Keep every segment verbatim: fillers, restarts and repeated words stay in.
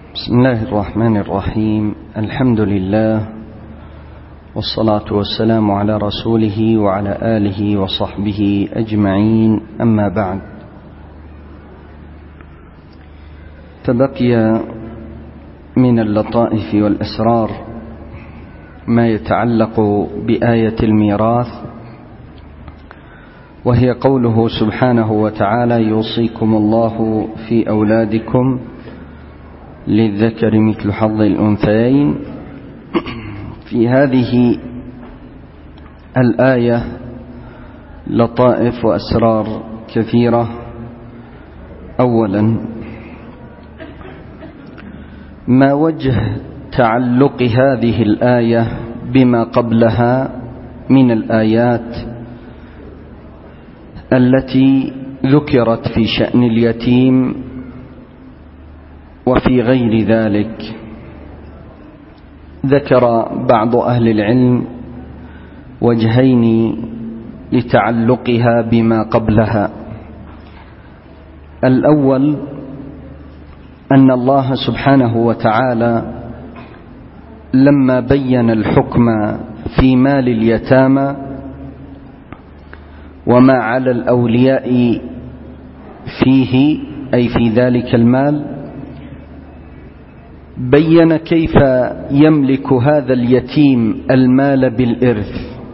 بسم الله الرحمن الرحيم. الحمد لله والصلاة والسلام على رسوله وعلى آله وصحبه أجمعين، أما بعد، فبقي من اللطائف والأسرار ما يتعلق بآية الميراث، وهي قوله سبحانه وتعالى: يوصيكم الله في أولادكم للذكر مثل حظ الأنثيين. في هذه الآية لطائف وأسرار كثيرة. أولا، ما وجه تعلق هذه الآية بما قبلها من الآيات التي ذكرت في شأن اليتيم وفي غير ذلك؟ ذكر بعض أهل العلم وجهين لتعلقها بما قبلها. الأول، أن الله سبحانه وتعالى لما بين الحكم في مال اليتامى وما على الأولياء فيه، أي في ذلك المال، بين كيف يملك هذا اليتيم المال بالإرث،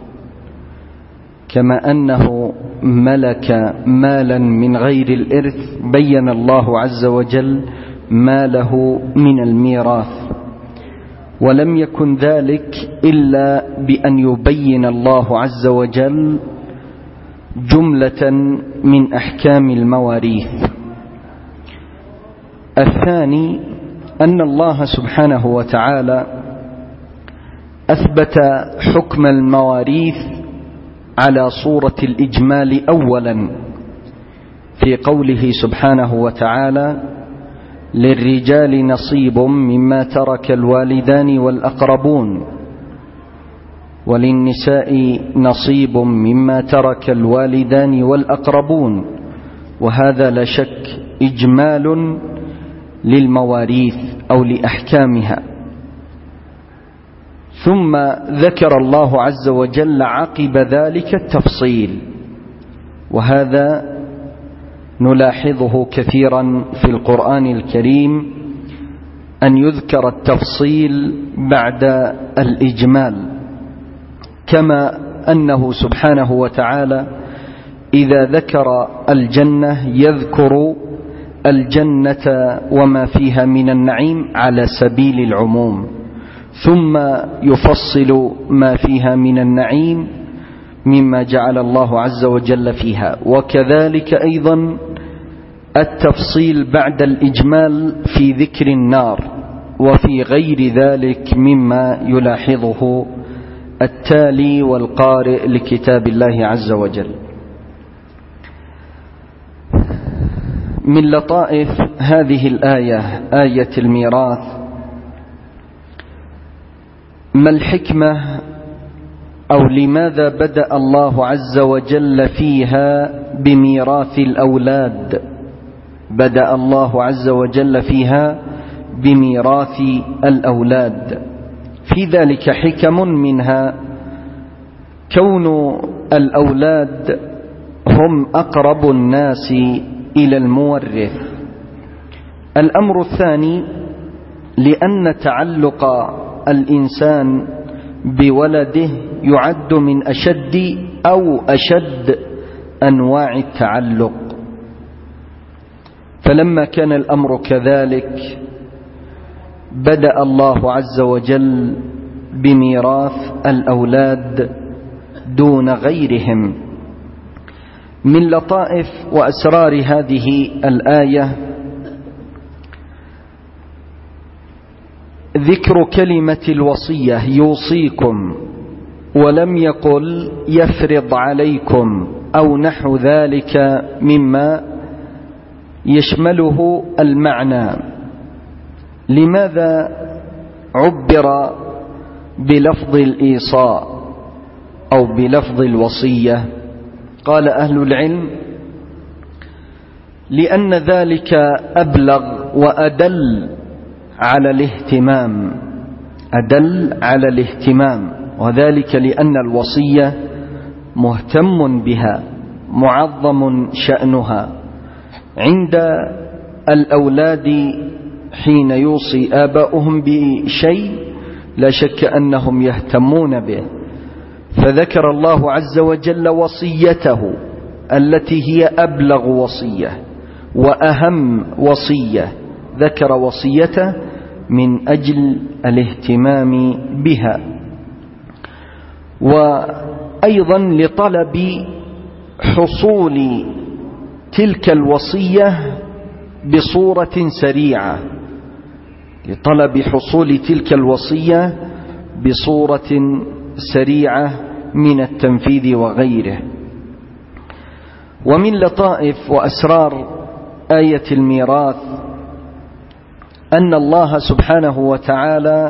كما أنه ملك مالا من غير الإرث بين الله عز وجل ماله من الميراث. ولم يكن ذلك إلا بأن يبين الله عز وجل جملة من أحكام المواريث. الثاني، أن الله سبحانه وتعالى أثبت حكم المواريث على صورة الإجمال أولا في قوله سبحانه وتعالى: للرجال نصيب مما ترك الوالدان والأقربون، وللنساء نصيب مما ترك الوالدان والأقربون. وهذا لا شك إجمال للمواريث أو لأحكامها. ثم ذكر الله عز وجل عقب ذلك التفصيل، وهذا نلاحظه كثيرا في القرآن الكريم، أن يذكر التفصيل بعد الإجمال، كما أنه سبحانه وتعالى إذا ذكر الجنة يذكر الجنة وما فيها من النعيم على سبيل العموم، ثم يفصل ما فيها من النعيم مما جعل الله عز وجل فيها. وكذلك أيضا التفصيل بعد الإجمال في ذكر النار وفي غير ذلك مما يلاحظه التالي والقارئ لكتاب الله عز وجل. من لطائف هذه الآية، آية الميراث، ما الحكمة أو لماذا بدأ الله عز وجل فيها بميراث الأولاد؟ بدأ الله عز وجل فيها بميراث الأولاد. في ذلك حكم، منها كون الأولاد هم أقرب الناس إلى المورث. الأمر الثاني، لأن تعلق الإنسان بولده يعد من أشد أو أشد أنواع التعلق. فلما كان الأمر كذلك بدأ الله عز وجل بميراث الأولاد دون غيرهم. من لطائف وأسرار هذه الآية ذكر كلمة الوصية: يوصيكم، ولم يقل يفرض عليكم أو نحو ذلك مما يشمله المعنى. لماذا عبر بلفظ الإيصاء أو بلفظ الوصية؟ قال أهل العلم: لأن ذلك أبلغ وأدل على الاهتمام أدل على الاهتمام، وذلك لأن الوصية مهتم بها، معظم شأنها عند الأولاد حين يوصي آباؤهم بشيء لا شك أنهم يهتمون به، فذكر الله عز وجل وصيته التي هي أبلغ وصية وأهم وصية، ذكر وصيته من أجل الاهتمام بها، وأيضا لطلب حصول تلك الوصية بصورة سريعة، لطلب حصول تلك الوصية بصورة سريعة من التنفيذ وغيره. ومن لطائف وأسرار آية الميراث أن الله سبحانه وتعالى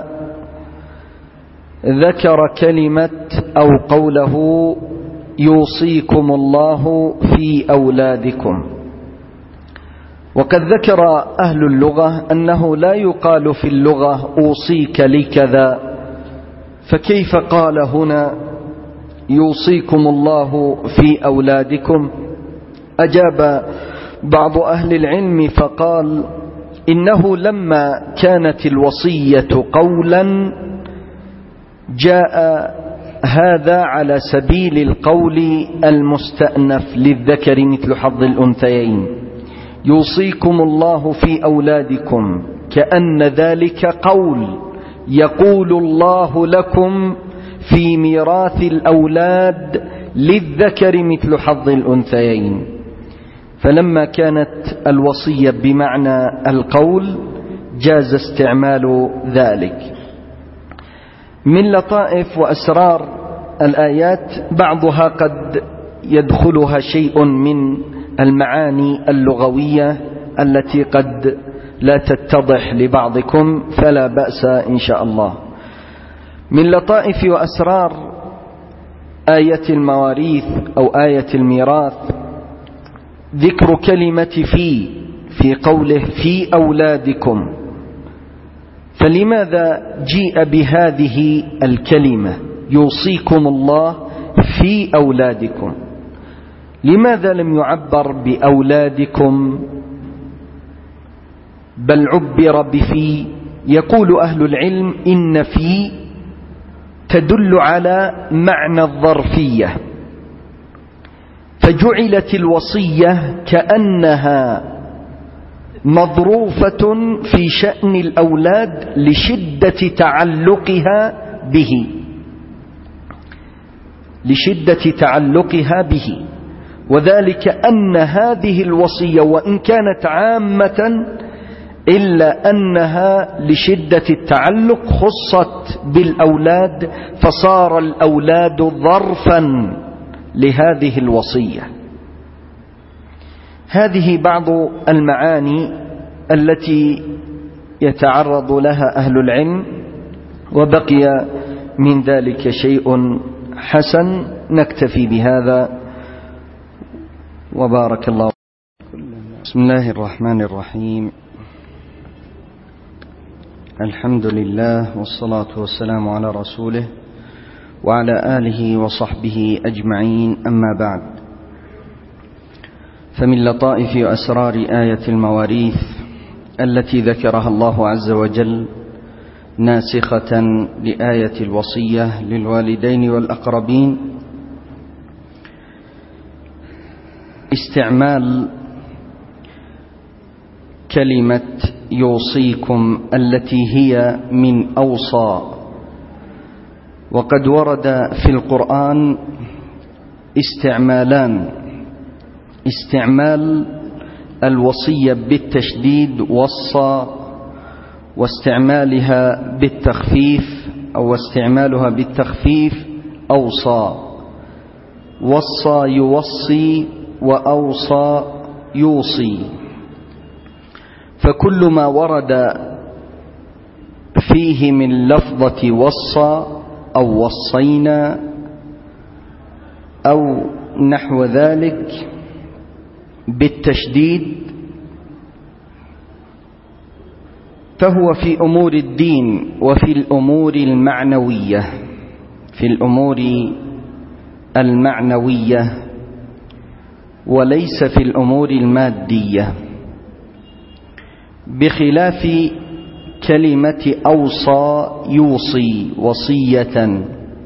ذكر كلمة أو قوله يوصيكم الله في أولادكم، وقد ذكر أهل اللغة أنه لا يقال في اللغة أوصيك لكذا، فكيف قال هنا يوصيكم الله في أولادكم؟ أجاب بعض أهل العلم فقال إنه لما كانت الوصية قولا جاء هذا على سبيل القول المستأنف للذكر مثل حظ الأنثيين، يوصيكم الله في أولادكم، كأن ذلك قول يقول الله لكم في ميراث الأولاد للذكر مثل حظ الأنثيين. فلما كانت الوصية بمعنى القول جاز استعمال ذلك. من لطائف وأسرار الآيات بعضها قد يدخلها شيء من المعاني اللغوية التي قد لا تتضح لبعضكم، فلا بأس إن شاء الله. من لطائف وأسرار آية المواريث أو آية الميراث ذكر كلمة في في قوله في أولادكم. فلماذا جيء بهذه الكلمة يوصيكم الله في أولادكم؟ لماذا لم يعبر بأولادكم بل عبر بفي؟ يقول أهل العلم إن في تدل على معنى الظرفية، فجعلت الوصية كأنها مظروفة في شأن الأولاد لشدة تعلقها به لشدة تعلقها به وذلك أن هذه الوصية وإن كانت عامة إلا أنها لشدة التعلق خصت بالأولاد، فصار الأولاد ظرفا لهذه الوصية. هذه بعض المعاني التي يتعرض لها أهل العلم، وبقي من ذلك شيء حسن. نكتفي بهذا وبارك الله. بسم الله الرحمن الرحيم، الحمد لله والصلاة والسلام على رسوله وعلى آله وصحبه أجمعين، أما بعد. فمن لطائف وأسرار آية المواريث التي ذكرها الله عز وجل ناسخة لآية الوصية للوالدين والأقربين استعمال كلمة يوصيكم التي هي من أوصى. وقد ورد في القرآن استعمالان: استعمال الوصية بالتشديد وصى، واستعمالها بالتخفيف أو استعمالها بالتخفيف أوصى. وصى يوصي وأوصى يوصي، فكل ما ورد فيه من لفظة وصى أو وصينا أو نحو ذلك بالتشديد فهو في أمور الدين وفي الأمور المعنوية، في الأمور المعنوية وليس في الأمور المادية، بخلاف كلمة أوصى يوصي وصية،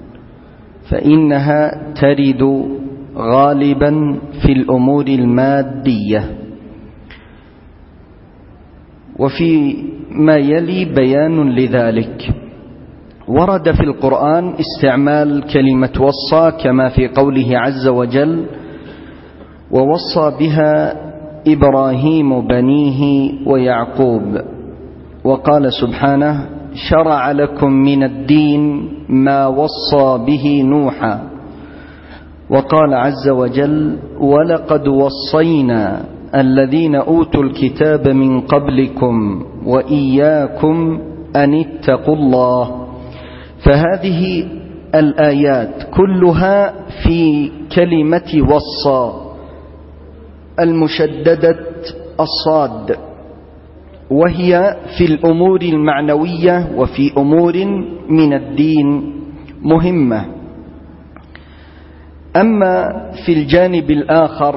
فإنها ترد غالبا في الأمور المادية. وفي ما يلي بيان لذلك. ورد في القرآن استعمال كلمة وصى كما في قوله عز وجل: ووصى بها إبراهيم بنيه ويعقوب. وقال سبحانه: شرع لكم من الدين ما وصى به نوحا. وقال عز وجل: ولقد وصينا الذين أوتوا الكتاب من قبلكم وإياكم أن اتقوا الله. فهذه الآيات كلها في كلمة وصى المشددة الصاد، وهي في الأمور المعنوية وفي أمور من الدين مهمة. أما في الجانب الآخر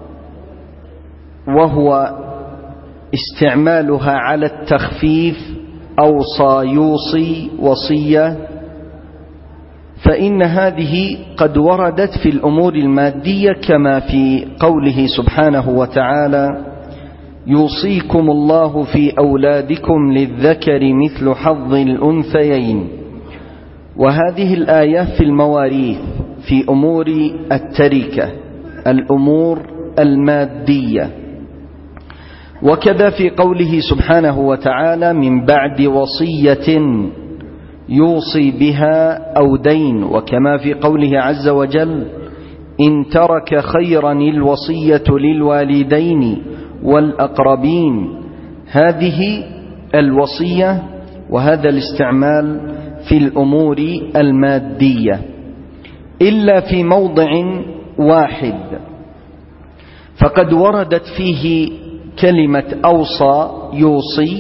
وهو استعمالها على التخفيف، أوصى يوصي وصية، فإن هذه قد وردت في الأمور المادية كما في قوله سبحانه وتعالى: يوصيكم الله في أولادكم للذكر مثل حظ الأنثيين. وهذه الآية في المواريث، في أمور التركة، الأمور المادية. وكذا في قوله سبحانه وتعالى: من بعد وصية يوصي بها أو دين. وكما في قوله عز وجل: إن ترك خيرا الوصية للوالدين والأقربين. هذه الوصية وهذا الاستعمال في الأمور المادية، إلا في موضع واحد فقد وردت فيه كلمة أوصى يوصي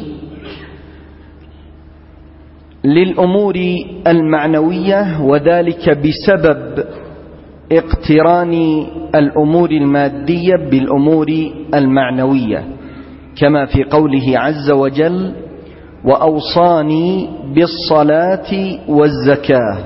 للأمور المعنوية، وذلك بسبب اقتران الأمور المادية بالأمور المعنوية، كما في قوله عز وجل: وأوصاني بالصلاة والزكاة.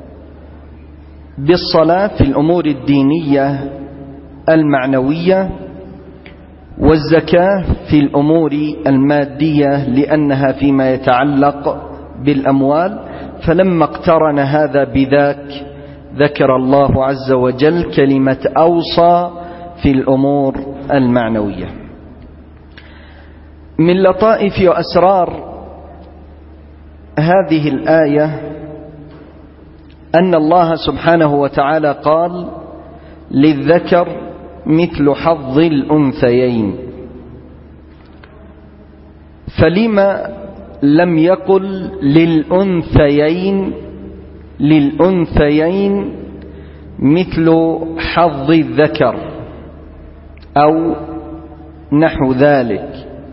بالصلاة في الأمور الدينية المعنوية، والزكاة في الأمور المادية لأنها فيما يتعلق بالأموال. فلما اقترن هذا بذاك ذكر الله عز وجل كلمة أوصى في الأمور المعنوية. من لطائف وأسرار هذه الآية أن الله سبحانه وتعالى قال: للذكر مثل حظ الأنثيين. فلما لم يقل للأنثيين للأنثيين مثل حظ الذكر أو نحو ذلك،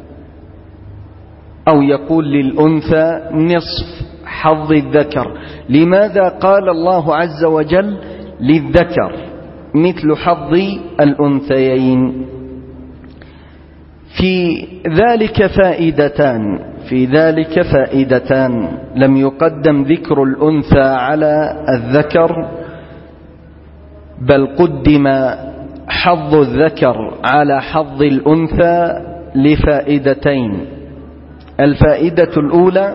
أو يقول للأنثى نصف حظ الذكر؟ لماذا قال الله عز وجل للذكر مثل حظ الأنثيين؟ في ذلك فائدتان في ذلك فائدتان لم يقدم ذكر الأنثى على الذكر، بل قدم حظ الذكر على حظ الأنثى لفائدتين. الفائدة الأولى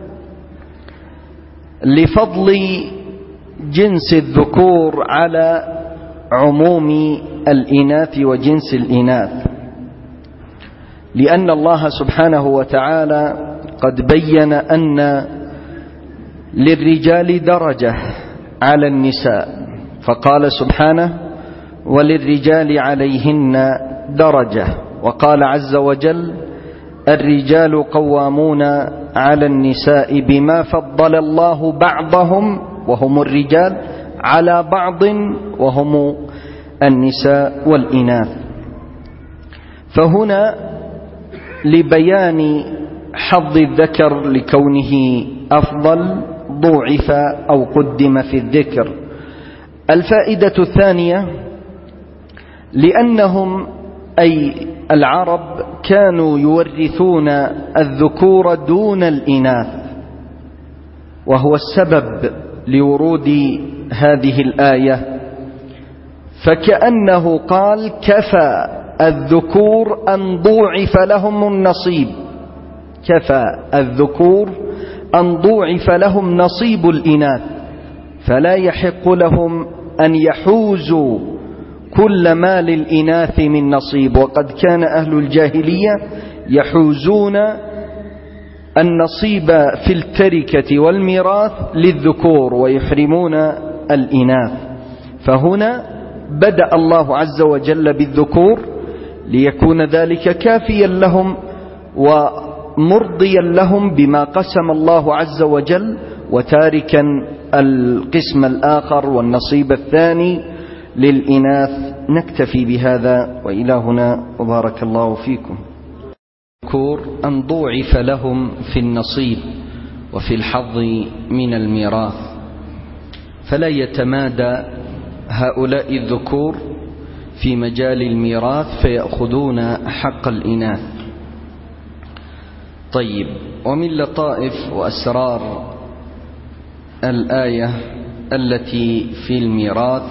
لفضل جنس الذكور على عموم الإناث وجنس الإناث، لأن الله سبحانه وتعالى قد بين أن للرجال درجة على النساء، فقال سبحانه: وللرجال عليهن درجة. وقال عز وجل: الرجال قوامون على النساء بما فضل الله بعضهم وهم الرجال على بعض وهم النساء والإناث. فهنا لبيان حظ الذكر لكونه أفضل ضوعف أو قدم في الذكر. الفائدة الثانية لأنهم أي العرب كانوا يورثون الذكور دون الإناث، وهو السبب لورود هذه الآية، فكأنه قال كفى الذكور أن ضوعف لهم النصيب، كفى الذكور أن ضوعف لهم نصيب الإناث، فلا يحق لهم أن يحوزوا كل ما للإناث من نصيب. وقد كان أهل الجاهلية يحوزون النصيب في التركة والميراث للذكور ويحرمون الإناث، فهنا بدأ الله عز وجل بالذكور ليكون ذلك كافيا لهم ومرضيا لهم بما قسم الله عز وجل، وتاركا القسم الآخر والنصيب الثاني للإناث. نكتفي بهذا وإلى هنا وبارك الله فيكم. الذكور أن ضوعف لهم في النصيب وفي الحظ من الميراث، فلا يتمادى هؤلاء الذكور في مجال الميراث فيأخذون حق الإناث. طيب، ومن لطائف وأسرار الآية التي في الميراث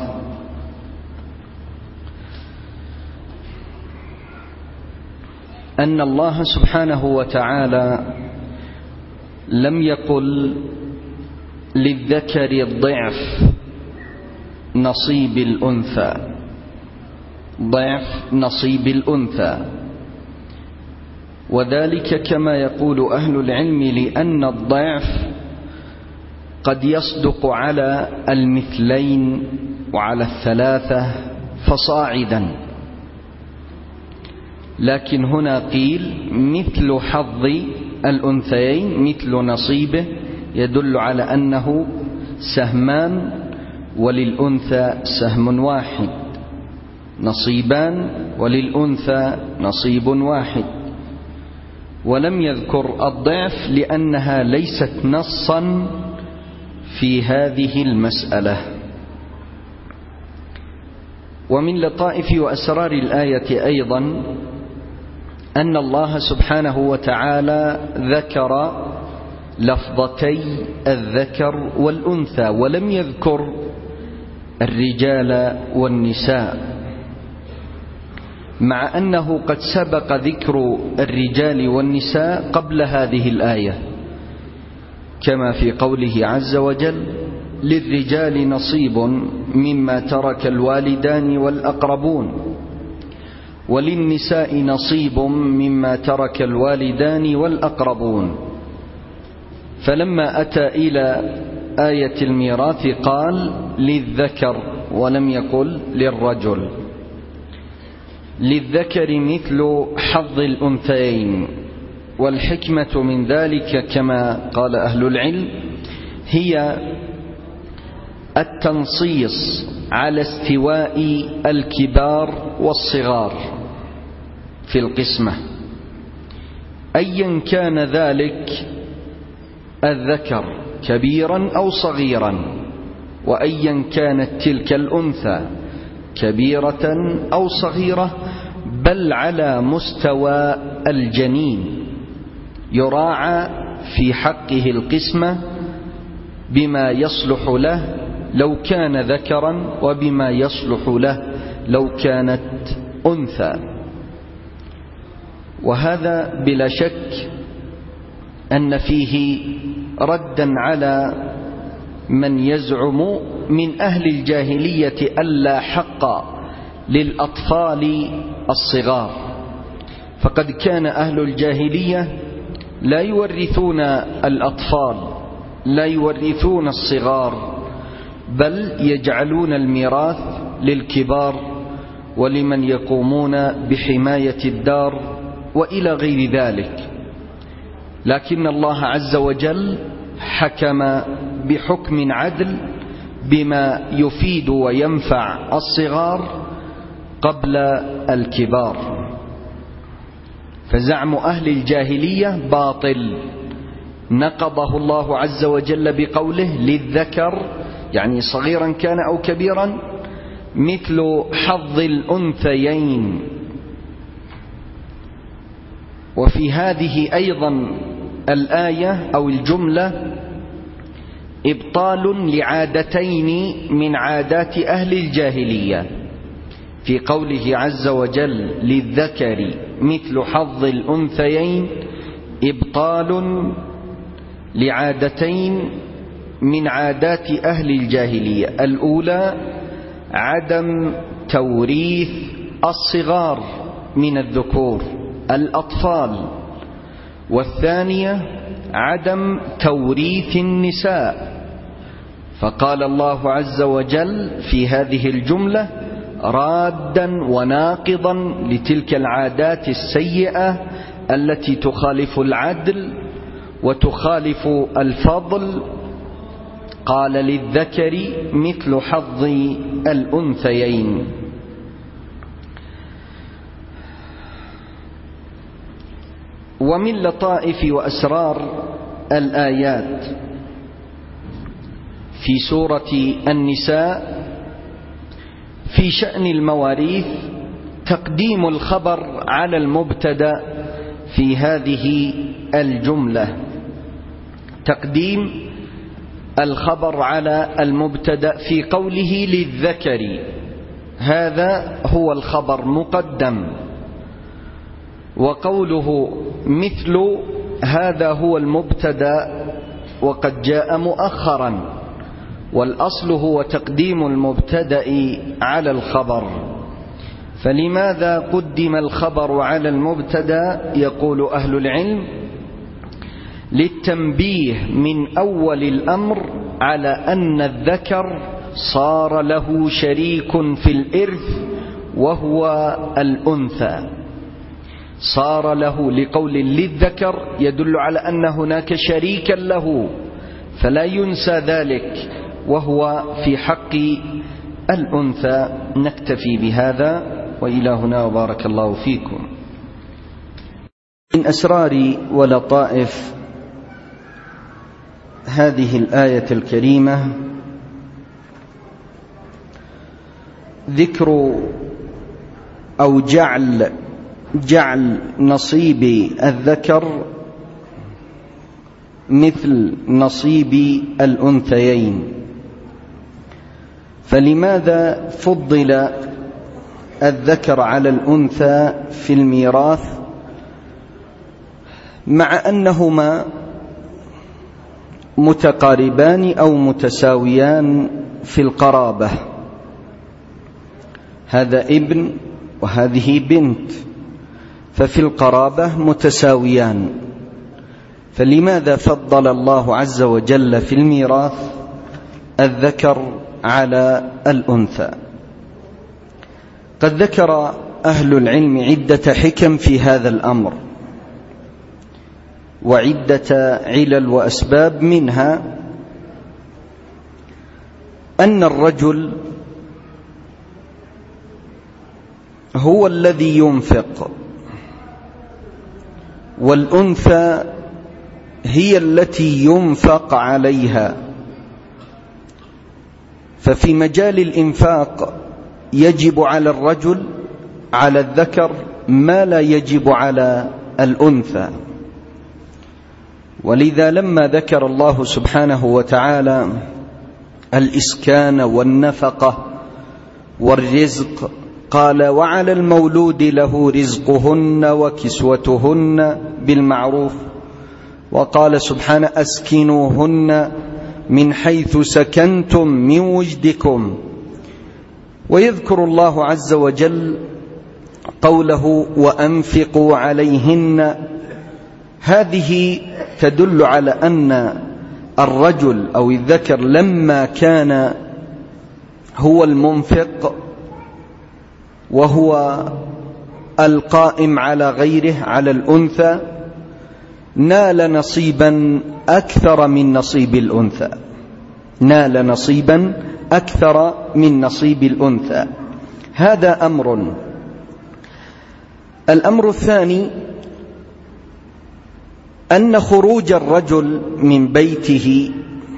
أن الله سبحانه وتعالى لم يقل للذكر الضعف نصيب الأنثى، ضعف نصيب الأنثى، وذلك كما يقول أهل العلم لأن الضعف قد يصدق على المثلين وعلى الثلاثة فصاعدا، لكن هنا قيل مثل حظ الأنثيين، مثل نصيبه، يدل على أنه سهمان وللأنثى سهم واحد، نصيبان وللأنثى نصيب واحد. ولم يذكر الضعف لأنها ليست نصا في هذه المسألة. ومن لطائف وأسرار الآية أيضا أن الله سبحانه وتعالى ذكر لفظتي الذكر والأنثى ولم يذكر الرجال والنساء، مع أنه قد سبق ذكر الرجال والنساء قبل هذه الآية، كما في قوله عز وجل للرجال نصيب مما ترك الوالدان والأقربون وللنساء نصيب مما ترك الوالدان والأقربون. فلما أتى إلى آية الميراث قال للذكر ولم يقل للرجل. للذكر مثل حظ الأنثيين، والحكمة من ذلك كما قال أهل العلم هي التنصيص على استواء الكبار والصغار في القسمة، أيا كان ذلك الذكر كبيرا أو صغيرا، وأيا كانت تلك الأنثى كبيرة أو صغيرة، بل على مستوى الجنين يراعى في حقه القسمة بما يصلح له لو كان ذكرا وبما يصلح له لو كانت أنثى. وهذا بلا شك أن فيه ردا على من يزعم من أهل الجاهلية ألا حق للأطفال الصغار، فقد كان أهل الجاهلية لا يورثون الأطفال، لا يورثون الصغار، بل يجعلون الميراث للكبار ولمن يقومون بحماية الدار وإلى غير ذلك. لكن الله عز وجل حكم بحكم عدل بما يفيد وينفع الصغار قبل الكبار. فزعم أهل الجاهلية باطل، نقضه الله عز وجل بقوله للذكر، يعني صغيرا كان أو كبيرا، مثل حظ الأنثيين. وفي هذه أيضا الآية أو الجملة إبطال لعادتين من عادات أهل الجاهلية، في قوله عز وجل للذكر مثل حظ الأنثيين، إبطال لعادتين من عادات أهل الجاهلية. الأولى عدم توريث الصغار من الذكور الأطفال، والثانية عدم توريث النساء. فقال الله عز وجل في هذه الجملة رادا وناقضا لتلك العادات السيئة التي تخالف العدل وتخالف الفضل، قال للذكر مثل حظ الأنثيين. ومن لطائف وأسرار الآيات في سورة النساء في شأن المواريث تقديم الخبر على المبتدأ في هذه الجملة، تقديم الخبر على المبتدأ في قوله للذكر، هذا هو الخبر مقدم، وقوله مثل هذا هو المبتدأ وقد جاء مؤخرا، والأصل هو تقديم المبتدأ على الخبر. فلماذا قدم الخبر على المبتدأ؟ يقول أهل العلم للتنبيه من أول الأمر على أن الذكر صار له شريك في الإرث وهو الأنثى، صار له، لقول للذكر يدل على أن هناك شريكا له، فلا ينسى ذلك، وهو في حق الأنثى. نكتفي بهذا، وإلى هنا وبارك الله فيكم. من أسرار ولطائف هذه الآية الكريمة ذكر أو جعل جعل نصيب الذكر مثل نصيب الأنثيين. فلماذا فضل الذكر على الأنثى في الميراث مع أنهما متقاربان أو متساويان في القرابة؟ هذا ابن وهذه بنت، ففي القرابة متساويان، فلماذا فضل الله عز وجل في الميراث الذكر على الأنثى؟ قد ذكر أهل العلم عدة حكم في هذا الأمر وعدة علل وأسباب، منها أن الرجل هو الذي ينفق، والأنثى هي التي ينفق عليها، ففي مجال الإنفاق يجب على الرجل على الذكر ما لا يجب على الأنثى. ولذا لما ذكر الله سبحانه وتعالى الإسكان والنفقة والرزق قال وعلى المولود له رزقهن وكسوتهن بالمعروف، وقال سبحانه أسكنوهن من حيث سكنتم من وجدكم. ويذكر الله عز وجل قوله وأنفقوا عليهن، هذه تدل على أن الرجل أو الذكر لما كان هو المنفق وهو القائم على غيره على الأنثى نال نصيبا أكثر من نصيب الأنثى، نال نصيبا أكثر من نصيب الأنثى. هذا أمر. الأمر الثاني أن خروج الرجل من بيته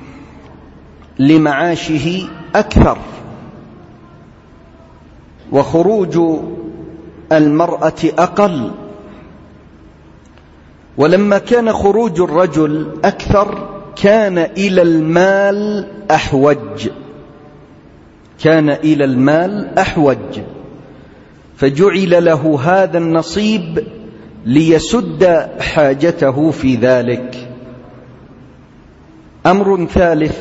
لمعاشه أكثر، وخروج المرأة أقل. ولما كان خروج الرجل أكثر كان إلى المال أحوج، كان إلى المال أحوج، فجعل له هذا النصيب ليسد حاجته في ذلك. أمر ثالث،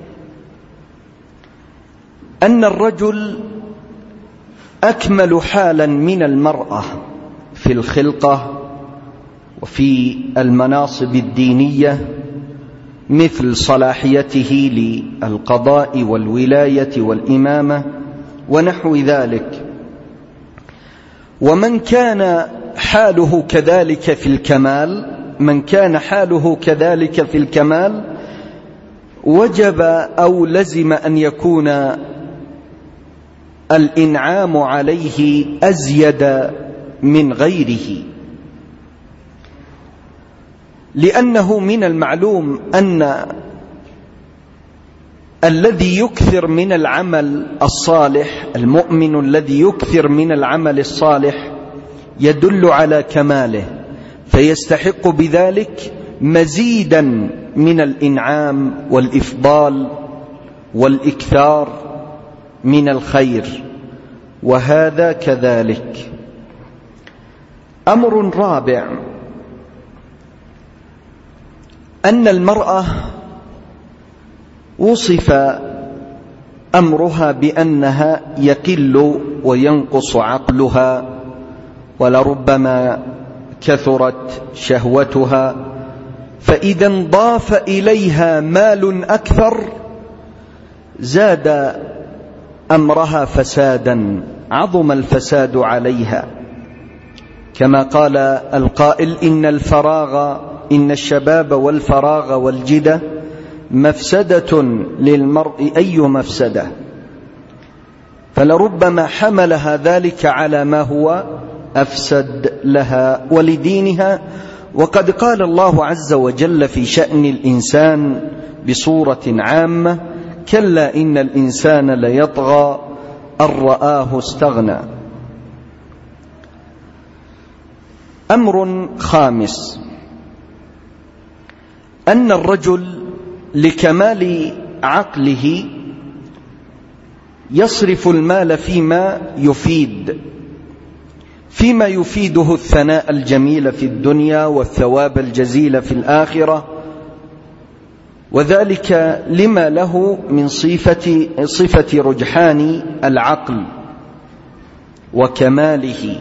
أن الرجل أكمل حالا من المرأة في الخلقة وفي المناصب الدينية، مثل صلاحيته للقضاء والولاية والإمامة ونحو ذلك. ومن كان حاله كذلك في الكمال، من كان حاله كذلك في الكمال وجب أو لزم أن يكون الإنعام عليه أزيد من غيره، لأنه من المعلوم أن الذي يكثر من العمل الصالح، المؤمن الذي يكثر من العمل الصالح يدل على كماله، فيستحق بذلك مزيدا من الإنعام والإفضال والإكثار من الخير، وهذا كذلك. أمر رابع، أن المرأة وصف أمرها بأنها يقل وينقص عقلها، ولربما كثرت شهوتها، فإذا انضاف إليها مال أكثر زاد أمرها فسادا، عظم الفساد عليها، كما قال القائل: إن الفراغ إن الشباب والفراغ والجدة مفسدة للمرء أي مفسدة، فلربما حملها ذلك على ما هو أفسد لها ولدينها. وقد قال الله عز وجل في شأن الإنسان بصورة عامة: كلا إن الإنسان ليطغى أن رآه استغنى. أمر خامس، أن الرجل لكمال عقله يصرف المال فيما يفيد، فيما يفيده الثناء الجميل في الدنيا والثواب الجزيل في الآخرة، وذلك لما له من صفة, صفة رجحان العقل وكماله،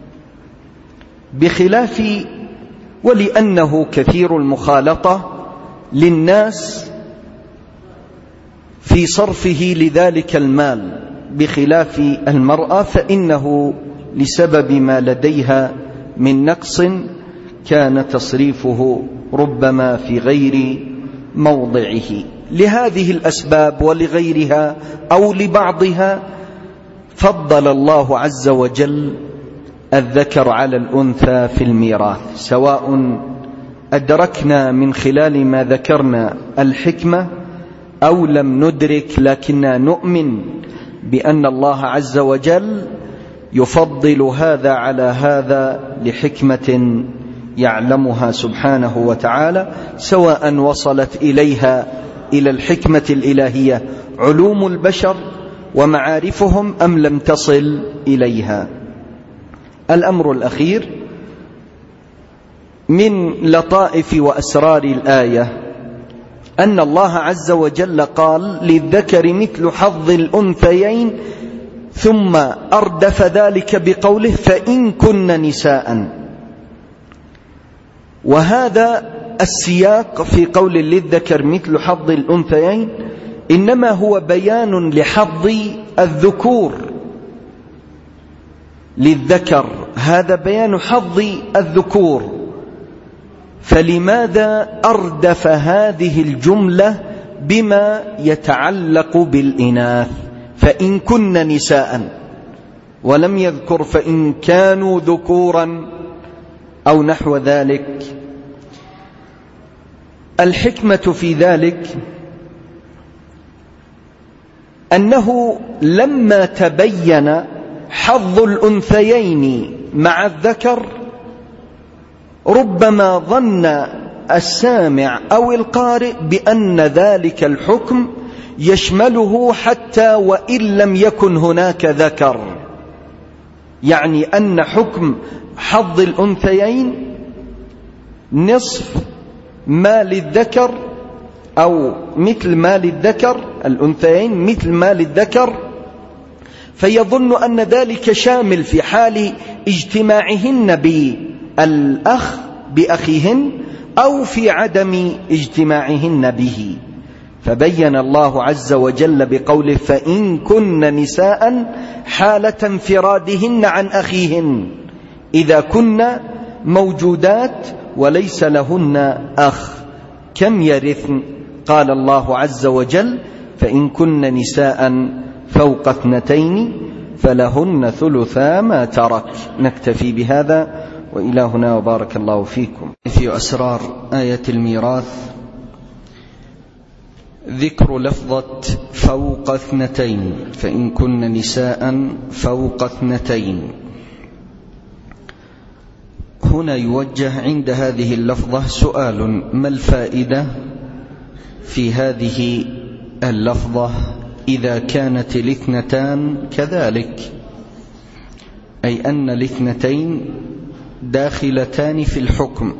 بخلاف ولأنه كثير المخالطة للناس في صرفه لذلك المال، بخلاف المرأة فإنه لسبب ما لديها من نقص كان تصريفه ربما في غير موضعه. لهذه الأسباب ولغيرها أو لبعضها فضل الله عز وجل الذكر على الأنثى في الميراث، سواء أدركنا من خلال ما ذكرنا الحكمة أو لم ندرك، لكننا نؤمن بأن الله عز وجل يفضل هذا على هذا لحكمة يعلمها سبحانه وتعالى، سواء وصلت إليها إلى الحكمة الإلهية علوم البشر ومعارفهم أم لم تصل إليها. الأمر الأخير من لطائف وأسرار الآية أن الله عز وجل قال: للذكر مثل حظ الأنثيين، ثم أردف ذلك بقوله: فإن كن نساء. وهذا السياق في قول للذكر مثل حظ الأنثيين إنما هو بيان لحظ الذكور، للذكر هذا بيان حظ الذكور، فلماذا أردف هذه الجملة بما يتعلق بالإناث؟ فإن كن نساء، ولم يذكر فإن كانوا ذكورا أو نحو ذلك. الحكمة في ذلك أنه لما تبين حظ الأنثيين مع الذكر ربما ظن السامع أو القارئ بأن ذلك الحكم يشمله حتى وإن لم يكن هناك ذكر، يعني أن حكم حظ الأنثيين نصف ما للذكر أو مثل ما للذكر، الأنثيين مثل ما للذكر، فيظن أن ذلك شامل في حال اجتماعهن بالأخ بأخيهن أو في عدم اجتماعهن به. فبين الله عز وجل بقوله فإن كن نساء حالة انفرادهن عن أخيهن، إذا كن موجودات وليس لهن أخ كم يرثن؟ قال الله عز وجل فإن كن نساء فوق اثنتين فلهن ثلثا ما ترك. نكتفي بهذا وإلى هنا وبارك الله فيكم. في أسرار آية الميراث ذكر لفظة فوق اثنتين، فإن كن نساء فوق اثنتين. هنا يوجه عند هذه اللفظة سؤال: ما الفائدة في هذه اللفظة إذا كانت الاثنتان كذلك، أي أن الاثنتين داخلتان في الحكم،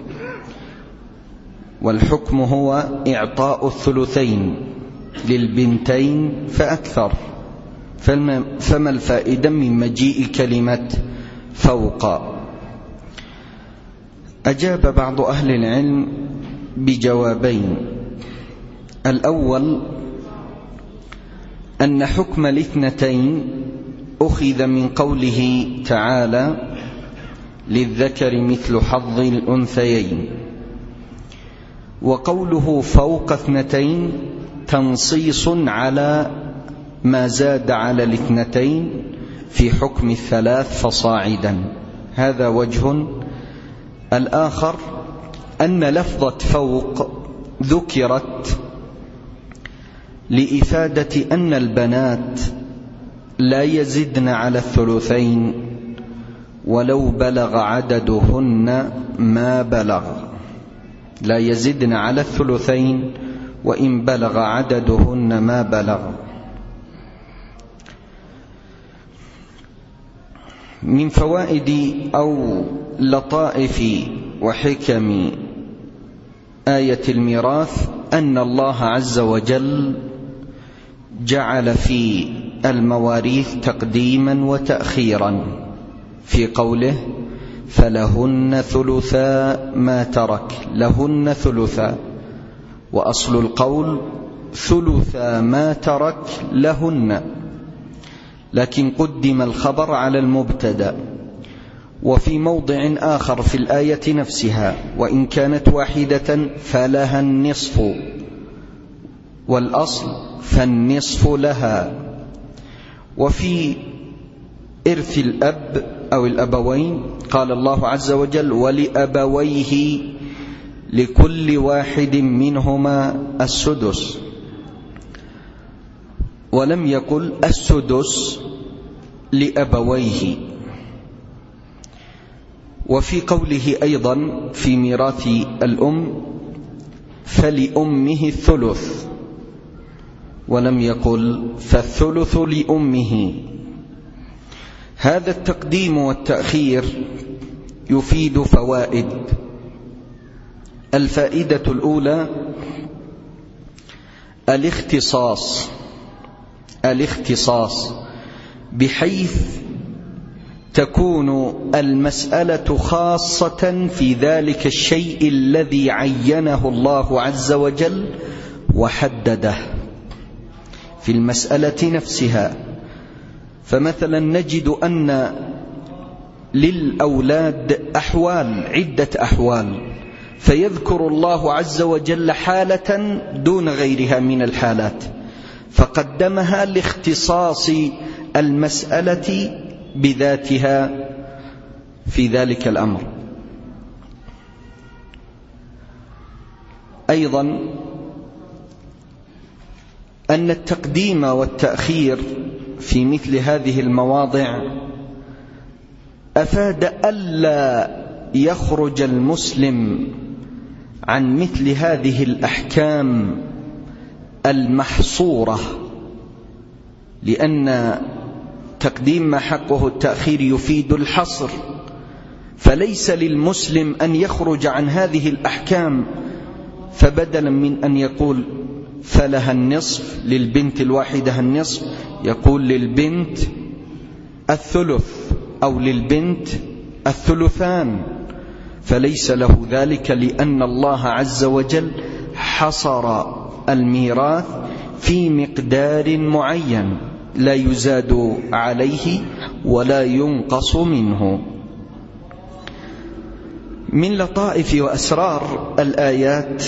والحكم هو إعطاء الثلثين للبنتين فأكثر، فما الفائدة من مجيء كلمة فوق؟ أجاب بعض أهل العلم بجوابين. الأول أن حكم الاثنتين أخذ من قوله تعالى للذكر مثل حظ الأنثيين، وقوله فوق اثنتين تنصيص على ما زاد على الاثنتين في حكم الثلاث فصاعدا. هذا وجه. الآخر أن لفظة فوق ذكرت لإفادة أن البنات لا يزدن على الثلثين ولو بلغ عددهن ما بلغ، لا يزدن على الثلثين وإن بلغ عددهن ما بلغ. من فوائد أو لطائف وحكم آية الميراث أن الله عز وجل جعل في المواريث تقديما وتأخيرا في قوله فلهن ثلثا ما ترك، لهن ثلثا، وأصل القول ثلثا ما ترك لهن، لكن قدم الخبر على المبتدأ. وفي موضع آخر في الآية نفسها وإن كانت واحدة فلها النصف، والأصل فالنصف لها. وفي إرث الأب أو الأبوين قال الله عز وجل ولأبويه لكل واحد منهما السدس، ولم يقل السدس لأبويه. وفي قوله أيضا في ميراث الأم فلأمه الثلث، ولم يقل فالثلث لأمه. هذا التقديم والتأخير يفيد فوائد. الفائدة الأولى الاختصاص، الاختصاص بحيث تكون المسألة خاصة في ذلك الشيء الذي عينه الله عز وجل وحدده في المسألة نفسها. فمثلا نجد أن للأولاد أحوال، عدة أحوال، فيذكر الله عز وجل حالة دون غيرها من الحالات فقدمها لاختصاص المسألة بذاتها في ذلك الأمر. أيضا أن التقديم والتأخير في مثل هذه المواضع أفاد ألا يخرج المسلم عن مثل هذه الأحكام المحصورة، لأن تقديم ما حقه التأخير يفيد الحصر، فليس للمسلم أن يخرج عن هذه الأحكام، فبدلا من أن يقول فلها النصف للبنت الواحدة النصف يقول للبنت الثلث أو للبنت الثلثان، فليس له ذلك، لأن الله عز وجل حصر الميراث في مقدار معين لا يزاد عليه ولا ينقص منه. من لطائف وأسرار الآيات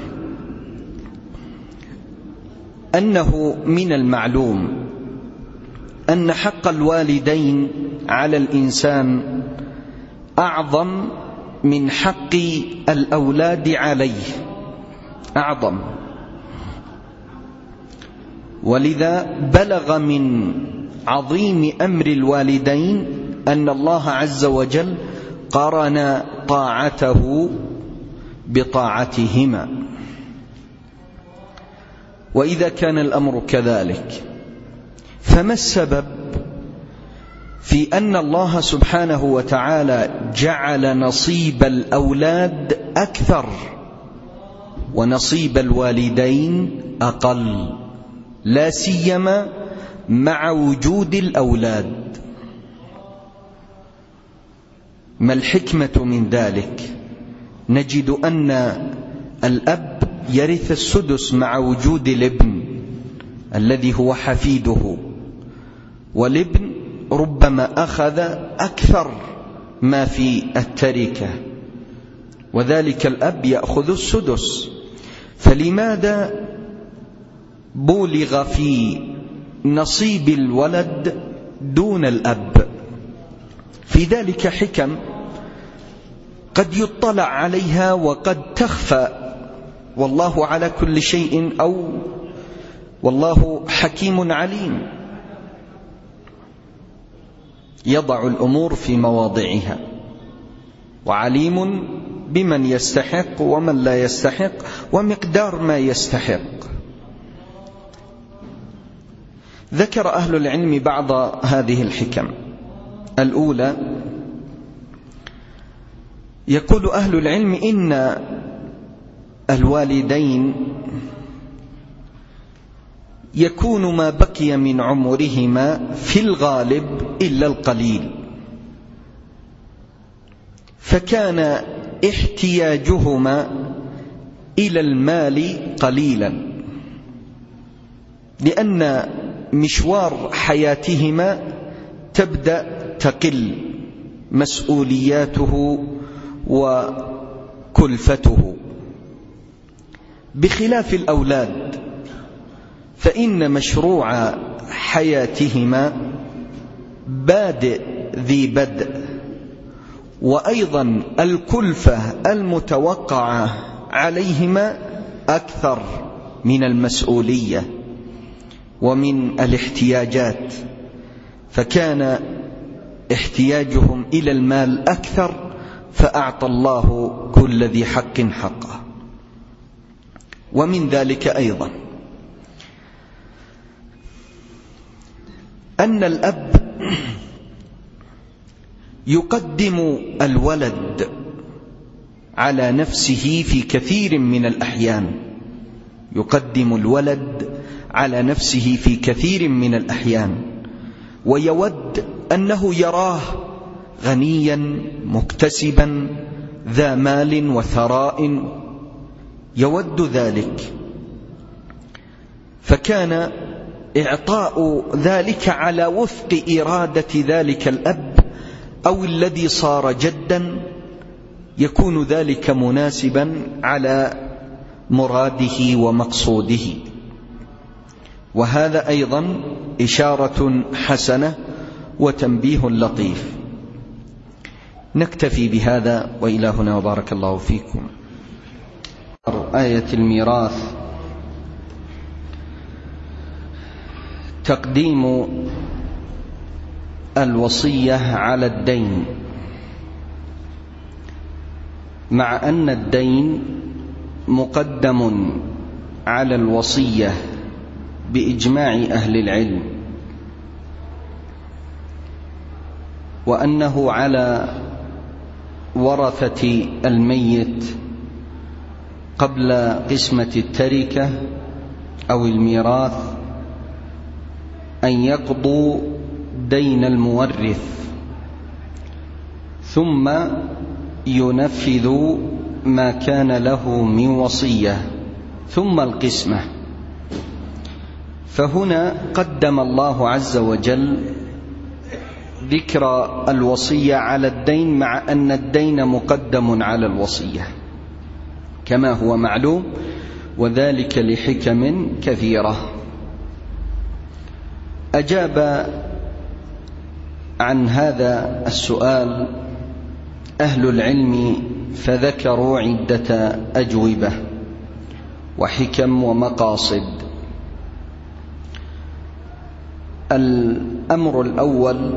أنه من المعلوم أن حق الوالدين على الإنسان أعظم من حق الأولاد عليه، أعظم، ولذا بلغ من عظيم أمر الوالدين أن الله عز وجل قرن طاعته بطاعتهما. وإذا كان الأمر كذلك فما السبب في أن الله سبحانه وتعالى جعل نصيب الأولاد أكثر ونصيب الوالدين أقل، لا سيما مع وجود الأولاد؟ ما الحكمة من ذلك؟ نجد أن الأب يرث السدس مع وجود الابن الذي هو حفيده، والابن ربما أخذ أكثر ما في التركة، وذلك الأب يأخذ السدس. فلماذا بولغ في نصيب الولد دون الأب؟ في ذلك حكم قد يطلع عليها وقد تخفى، والله على كل شيء أو والله حكيم عليم، يضع الأمور في مواضعها، وعليم بمن يستحق ومن لا يستحق ومقدار ما يستحق. ذكر أهل العلم بعض هذه الحكم. الأولى، يقول أهل العلم إن الوالدين يكون ما بقي من عمرهما في الغالب إلا القليل، فكان احتياجهما إلى المال قليلا، لأن مشوار حياتهما تبدأ تقل مسؤولياته وكلفته، بخلاف الأولاد فإن مشروع حياتهما بادئ ذي بدء، وأيضا الكلفة المتوقعة عليهما أكثر من المسؤولية ومن الاحتياجات، فكان احتياجهم إلى المال أكثر، فأعطى الله كل ذي حق حقه. ومن ذلك أيضا أن الأب يقدم الولد على نفسه في كثير من الأحيان، يقدم الولد على نفسه في كثير من الأحيان، ويود أنه يراه غنيا مكتسبا ذا مال وثراء، يود ذلك، فكان إعطاء ذلك على وفق إرادة ذلك الأب أو الذي صار جدا يكون ذلك مناسبا على مراده ومقصوده. وهذا أيضا إشارة حسنة وتنبيه لطيف. نكتفي بهذا، وإلهنا وبارك الله فيكم. آية الميراث تقديم الوصية على الدين، مع أن الدين مقدم على الوصية بإجماع أهل العلم، وأنه على ورثة الميت قبل قسمة التركة أو الميراث أن يقضوا دين المورث ثم ينفذوا ما كان له من وصية ثم القسمة. فهنا قدم الله عز وجل ذكر الوصية على الدين، مع أن الدين مقدم على الوصية كما هو معلوم، وذلك لحكم كثيرة. أجاب عن هذا السؤال أهل العلم فذكروا عدة أجوبة وحكم ومقاصد. الأمر الأول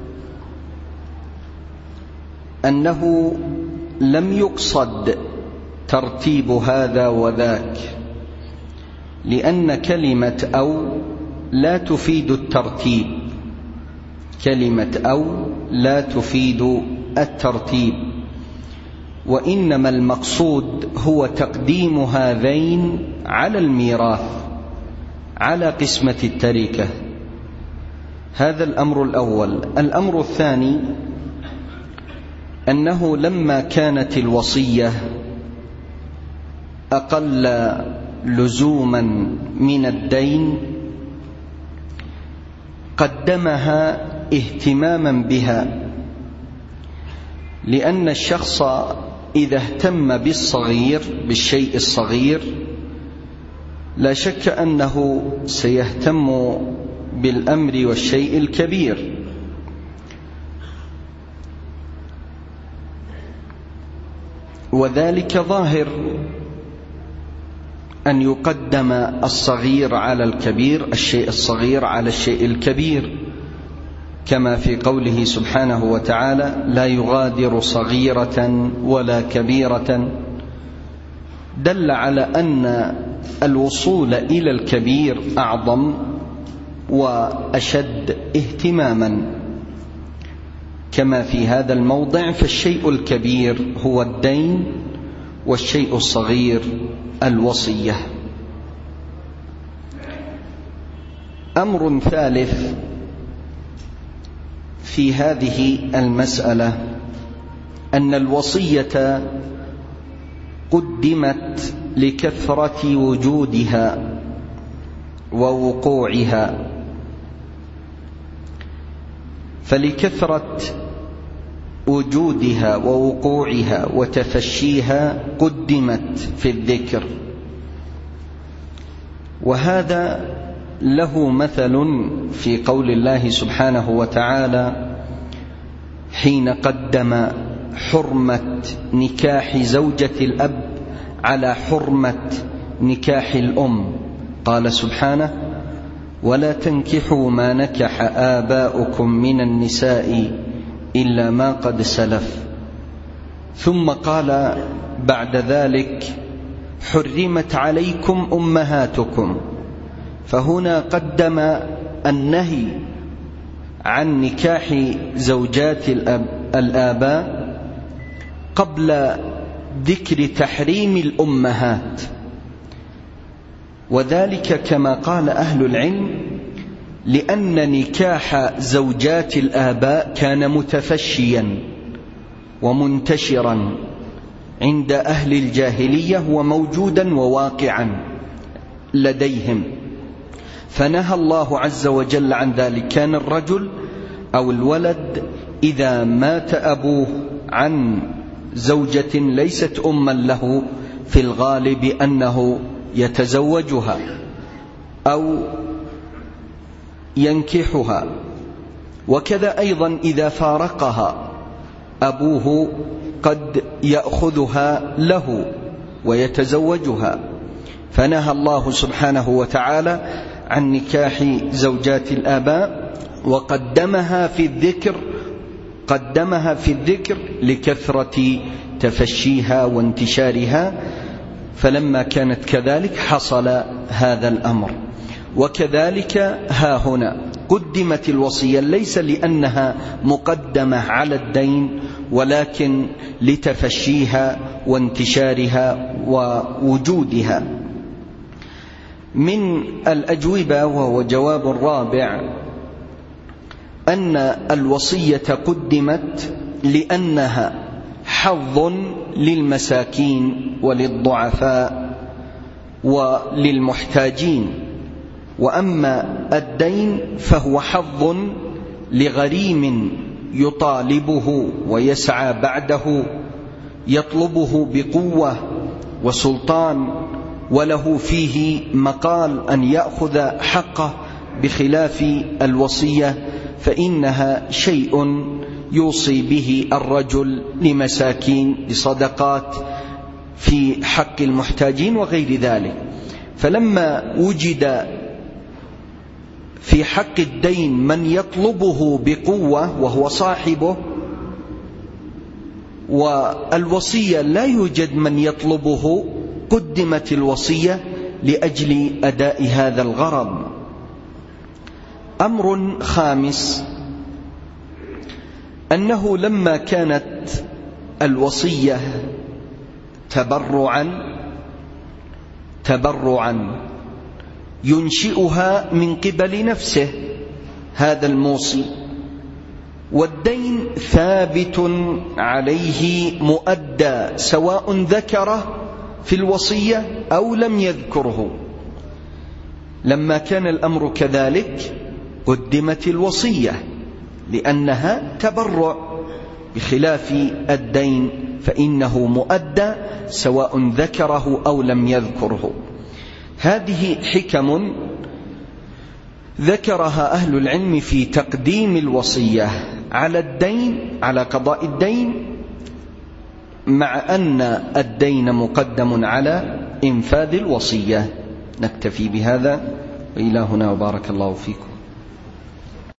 أنه لم يقصد ترتيب هذا وذاك، لأن كلمة أو لا تفيد الترتيب، كلمة أو لا تفيد الترتيب، وإنما المقصود هو تقديم هذين على الميراث على قسمة التركة. هذا الأمر الأول. الأمر الثاني أنه لما كانت الوصية أقل لزوما من الدين قدمها اهتماما بها، لأن الشخص إذا اهتم بالصغير بالشيء الصغير لا شك أنه سيهتم بالأمر والشيء الكبير. وذلك ظاهر أن يقدم الصغير على الكبير، الشيء الصغير على الشيء الكبير، كما في قوله سبحانه وتعالى: لا يغادر صغيرة ولا كبيرة، دل على أن الوصول إلى الكبير أعظم وأشد اهتماما. كما في هذا الموضع فالشيء الكبير هو الدين، والشيء الصغير الوصية. أمر ثالث في هذه المسألة أن الوصية قدمت لكثرة وجودها ووقوعها، فلكثرة وجودها ووقوعها وتفشيها قدمت في الذكر. وهذا له مثل في قول الله سبحانه وتعالى حين قدم حرمة نكاح زوجة الأب على حرمة نكاح الأم، قال سبحانه: ولا تنكحوا ما نكح آباؤكم من النساء إلا ما قد سلف. ثم قال بعد ذلك: حرمت عليكم أمهاتكم. فهنا قدم النهي عن نكاح زوجات الآباء قبل ذكر تحريم الأمهات، وذلك كما قال أهل العلم لأن نكاح زوجات الآباء كان متفشيا ومنتشرا عند أهل الجاهلية وموجودا وواقعا لديهم، فنهى الله عز وجل عن ذلك. كان الرجل أو الولد إذا مات أبوه عن زوجة ليست أما له في الغالب أنه يتزوجها أو ينكحها، وكذا أيضا إذا فارقها أبوه قد يأخذها له ويتزوجها، فنهى الله سبحانه وتعالى عن نكاح زوجات الآباء وقدمها في الذكر قدمها في الذكر لكثرة تفشيها وانتشارها، فلما كانت كذلك حصل هذا الأمر. وكذلك ها هنا قدمت الوصية ليس لأنها مقدمة على الدين، ولكن لتفشيها وانتشارها ووجودها. من الأجوبة وهو جواب رابع أن الوصية قدمت لأنها حظ للمساكين وللضعفاء وللمحتاجين، وأما الدين فهو حظ لغريم يطالبه ويسعى بعده، يطلبه بقوة وسلطان، وله فيه مقال أن يأخذ حقه، بخلاف الوصية فإنها شيء يوصي به الرجل لمساكين، لصدقات في حق المحتاجين وغير ذلك. فلما وجد في حق الدين من يطلبه بقوة وهو صاحبه، والوصية لا يوجد من يطلبه، قدمت الوصية لأجل أداء هذا الغرض. أمر خامس أنه لما كانت الوصية تبرعا تبرعا ينشئها من قبل نفسه هذا الموصي، والدين ثابت عليه مؤدى سواء ذكره في الوصية أو لم يذكره. لما كان الأمر كذلك قدمت الوصية لأنها تبرع، بخلاف الدين فإنه مؤدى سواء ذكره أو لم يذكره. هذه حكم ذكرها أهل العلم في تقديم الوصية على الدين، على قضاء الدين، مع أن الدين مقدم على إنفاذ الوصية. نكتفي بهذا، وإلى هنا وبارك الله فيكم.